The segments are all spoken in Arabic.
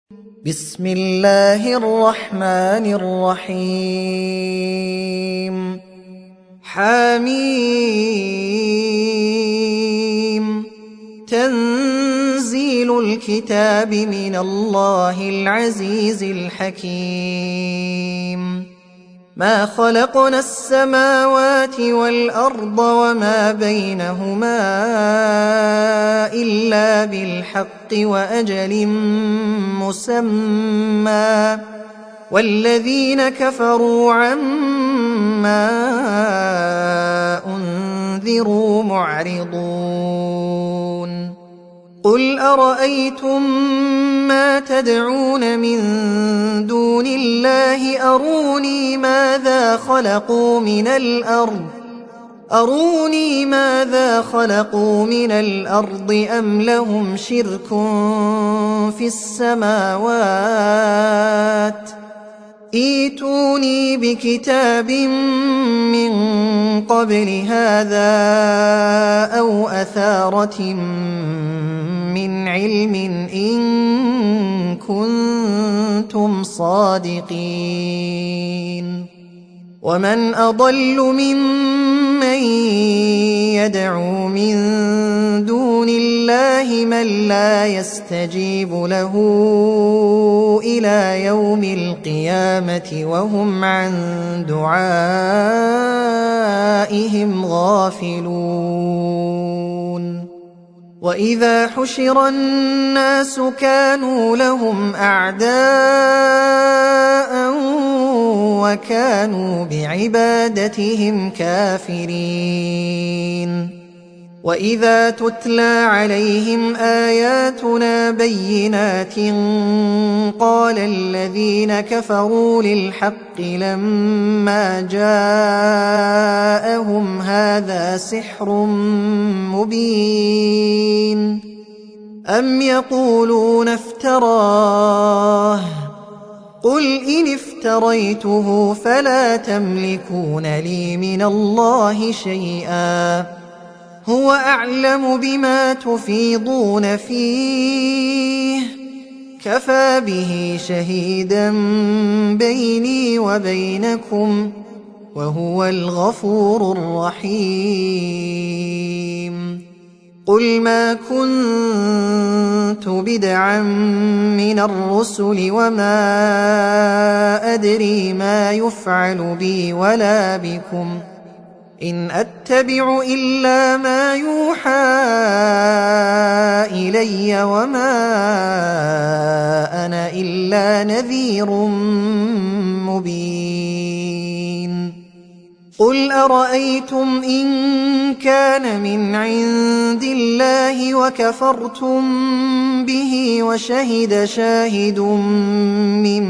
بسم الله الرحمن الرحيم حميم تنزيل الكتاب من الله العزيز الحكيم ما خلقنا السماوات والأرض وما بينهما إلا بالحق وأجل مسمى والذين كفروا عما أنذروا معرضون قل أرأيتم ما تدعون من دون الله أروني ماذا خلقوا من الأرض أم لهم شرك في السماوات ائتوني بكتاب من قبل هذا أو أثارة من علم إن كنتم صادقين ومن أضل ممن يدعو من دون الله من لا يستجيب له إلى يوم القيامة وهم عن دعائهم غافلون وإذا حشر الناس كانوا لهم أعداء وكانوا بعبادتهم كافرين وإذا تتلى عليهم آياتنا بينات قال الذين كفروا للحق لما جاءهم هذا سحر مبين أم يقولون افتراه قل إن افتريته فلا تملكون لي من الله شيئا هو أعلم بما تفيضون فيه كفى به شهيدا بيني وبينكم وهو الغفور الرحيم قل ما كنت بدعا من الرسل وما أدري ما يفعل بي ولا بكم إن أتبع إلا ما يوحى إلي وما أنا إلا نذير مبين قل أرأيتم إن كان من عند الله وكفرتم به وشهد شاهد من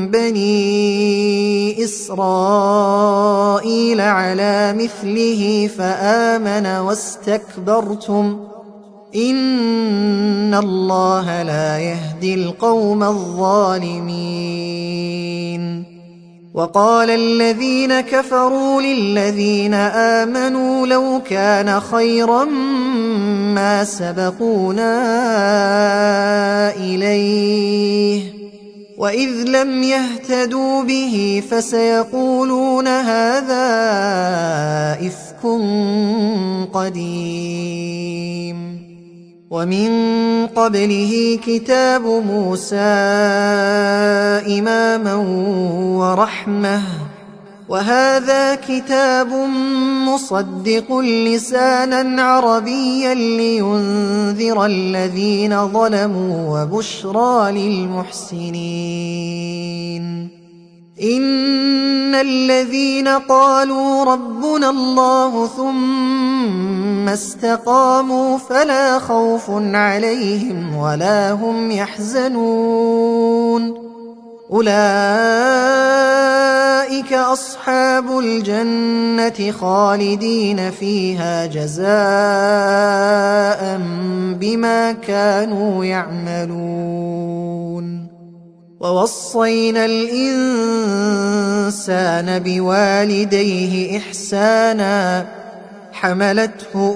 بني إسرائيل على مثله فآمن واستكبرتم إن الله لا يهدي القوم الظالمين وقال الذين كفروا للذين آمنوا لو كان خيرا ما سبقونا إليه وإذ لم يهتدوا به فسيقولون هذا إفك قديم ومن قبله كتاب موسى إماما ورحمة وهذا كتاب مصدق لسانا عربيا لينذر الذين ظلموا وبشرى للمحسنين إن الذين قالوا ربنا الله ثم استقاموا فلا خوف عليهم ولا هم يحزنون أولئك أصحاب الجنة خالدين فيها جزاء بما كانوا يعملون ووصينا الإنسان بوالديه إحسانا حملته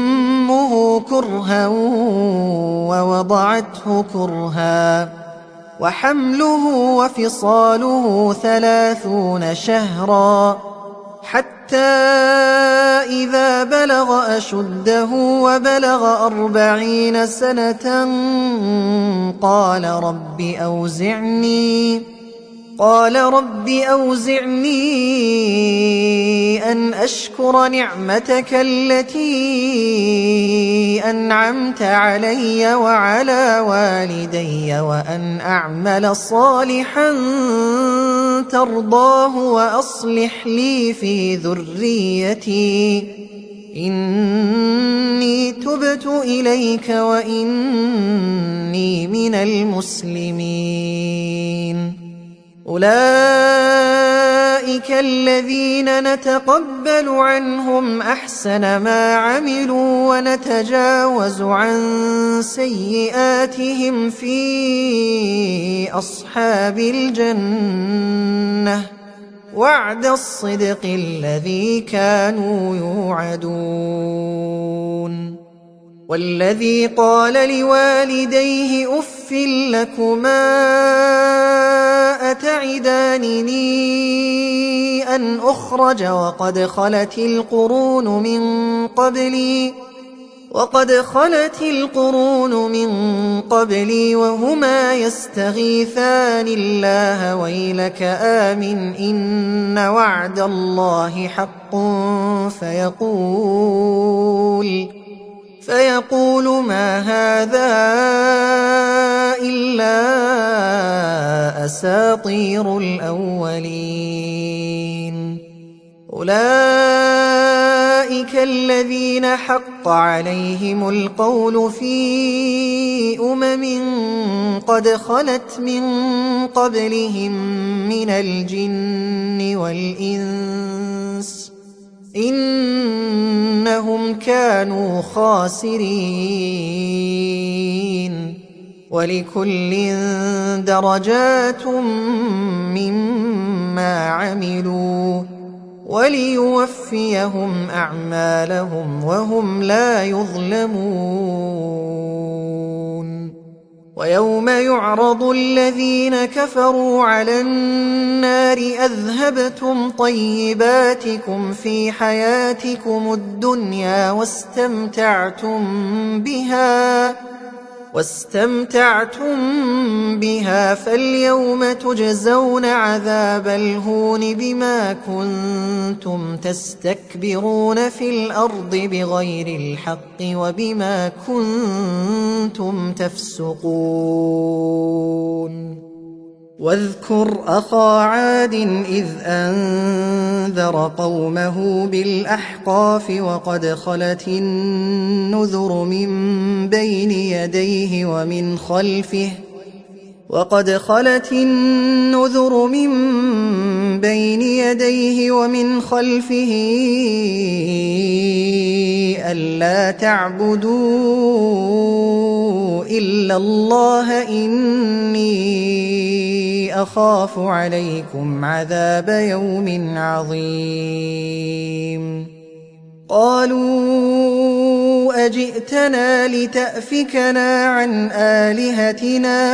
أمه كرها ووضعته كرها وحمله وفصاله 30 شهرا حتى إذا بلغ أشده وبلغ 40 سنة قال رب أوزعني أن أشكر نعمتك التي أنعمت علي وعلى والدي وأن أعمل صالحا ترضاه وأصلح لي في ذريتي إني تبت إليك وإني من المسلمين. أولئك الذين نتقبل عنهم أحسن ما عملوا ونتجاوز عن سيئاتهم في أصحاب الجنة وعد الصدق الذي كانوا يوعدون. والذي قال لوالديه أف لكما أتعدانني أن أخرج وقد خلت القرون من قبلي وهما يستغيثان الله ويلك آمن إن وعد الله حق فيقول ما هذا إلا أساطير الأولين. أولئك الذين حق عليهم القول في قد خلت من قبلهم من الجن والإنس إنهم كانوا خاسرين. ولكل درجات مما عملوا وليوفيهم أعمالهم وهم لا يظلمون. ويوم يعرض الذين كفروا على النار أذهبتم طيباتكم في حياتكم الدنيا واستمتعتم بها فاليوم تجزون عذاب الهون بما كنتم تستكبرون في الأرض بغير الحق وبما كنتم تفسقون. واذكر أخا عاد إذ أنذر قومه بالأحقاف وقد خلت النذر من بين يديه ومن خلفه ألا تعبدوا إلا الله إني أخاف عليكم عذاب يوم عظيم. قالوا أجئتنا لتأفكنا عن آلهتنا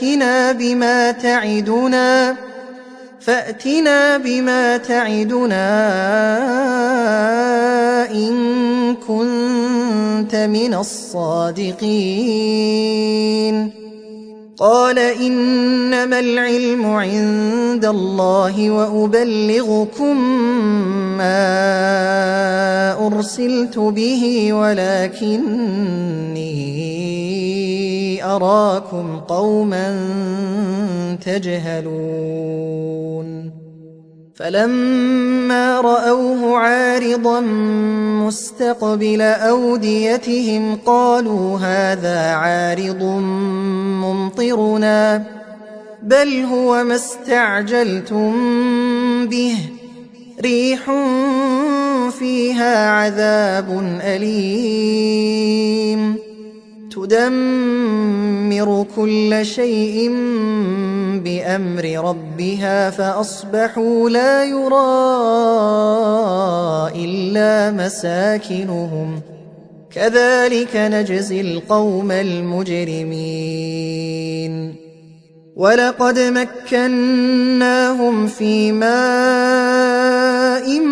فأتنا بما تعدنا إن كنت من الصادقين. قال إنما العلم عند الله وأبلغكم ما أرسلت به ولكني أراكم قوما تجهلون. فلما رأوه عارضا مستقبل أوديتهم قالوا هذا عارض ممطرنا بل هو ما استعجلتم به ريح فيها عذاب أليم تدمر كل شيء بأمر ربها فأصبحوا لا يرى إلا مساكنهم كذلك نجزي القوم المجرمين. ولقد مكناهم في ماء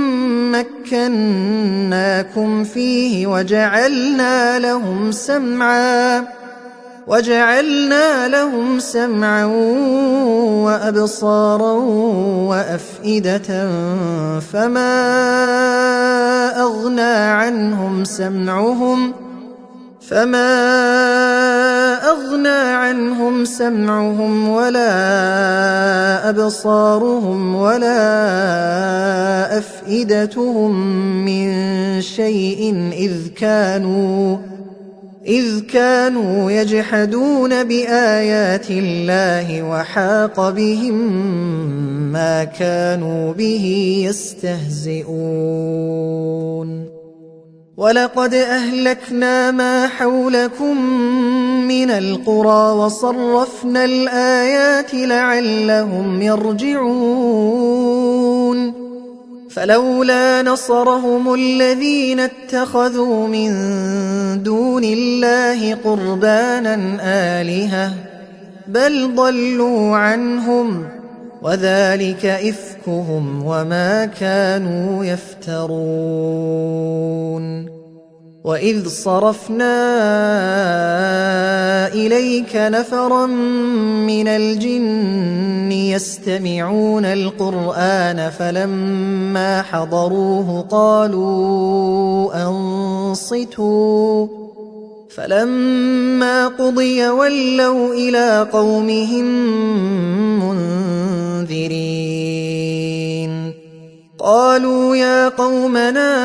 مكناكم فيه وجعلنا لهم سمعا وأبصارا وأفئدة فما أغنى عنهم سمعهم ولا أبصارهم ولا أفئدتهم من شيء إذ كانوا يجحدون بآيات الله وحاق بهم ما كانوا به يستهزئون ولقد أهلكنا ما حولكم من القرى وصرفنا الآيات لعلهم يرجعون فلولا نصرهم الذين اتخذوا من دون الله قربانا آلهة بل ضلوا عنهم وذلك إفكهم وما كانوا يفترون وإذ صرفنا إليك نفرا من الجن يستمعون القرآن فلما حضروه قالوا أنصتوا فلما قضي ولوا إلى قومهم منذرين قالوا يا قومنا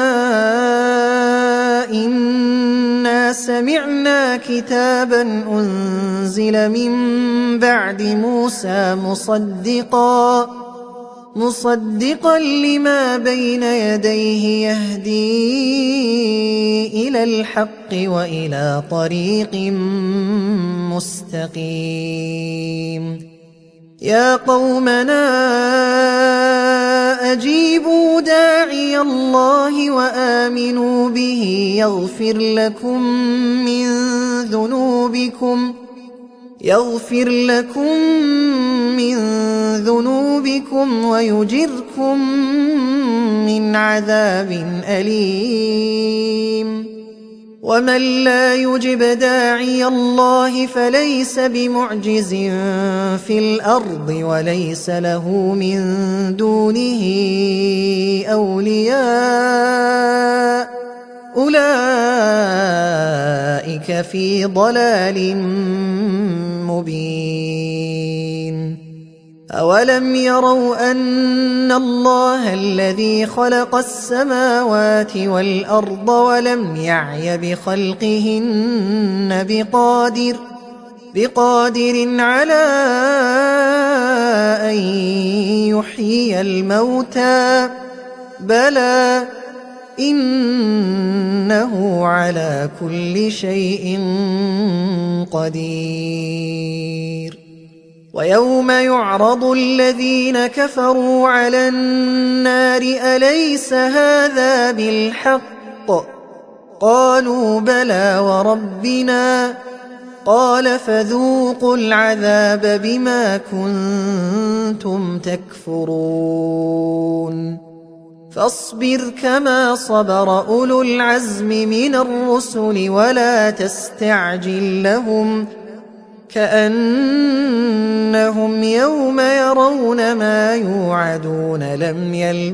إنا سمعنا كتابا أنزل من بعد موسى مصدقا لما بين يديه يهدي إلى الحق وإلى طريق مستقيم يا قومنا أجيبوا داعي الله وآمنوا به يغفر لكم من ذنوبكم ويجركم من عذاب أليم ومن لا يجب داعي الله فليس بمعجز في الأرض وليس له من دونه أولياء أولئك في ضلال مبين أولم يروا أن الله الذي خلق السماوات والأرض ولم يعي بخلقهن بقادر على أن يحيي الموتى بلى إنه على كل شيء قدير ويوم يعرض الذين كفروا على النار أليس هذا بالحق قالوا بلى وربنا قال فذوقوا العذاب بما كنتم تكفرون فاصبر كما صبر أولو العزم من الرسل ولا تستعجل لهم كأنهم يوم يرون ما يوعدون لم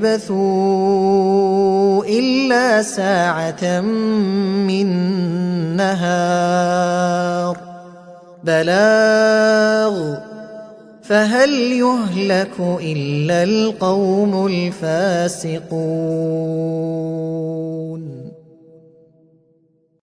يلبثوا إلا ساعة من نهار بلاغ فهل يهلك إلا القوم الفاسقون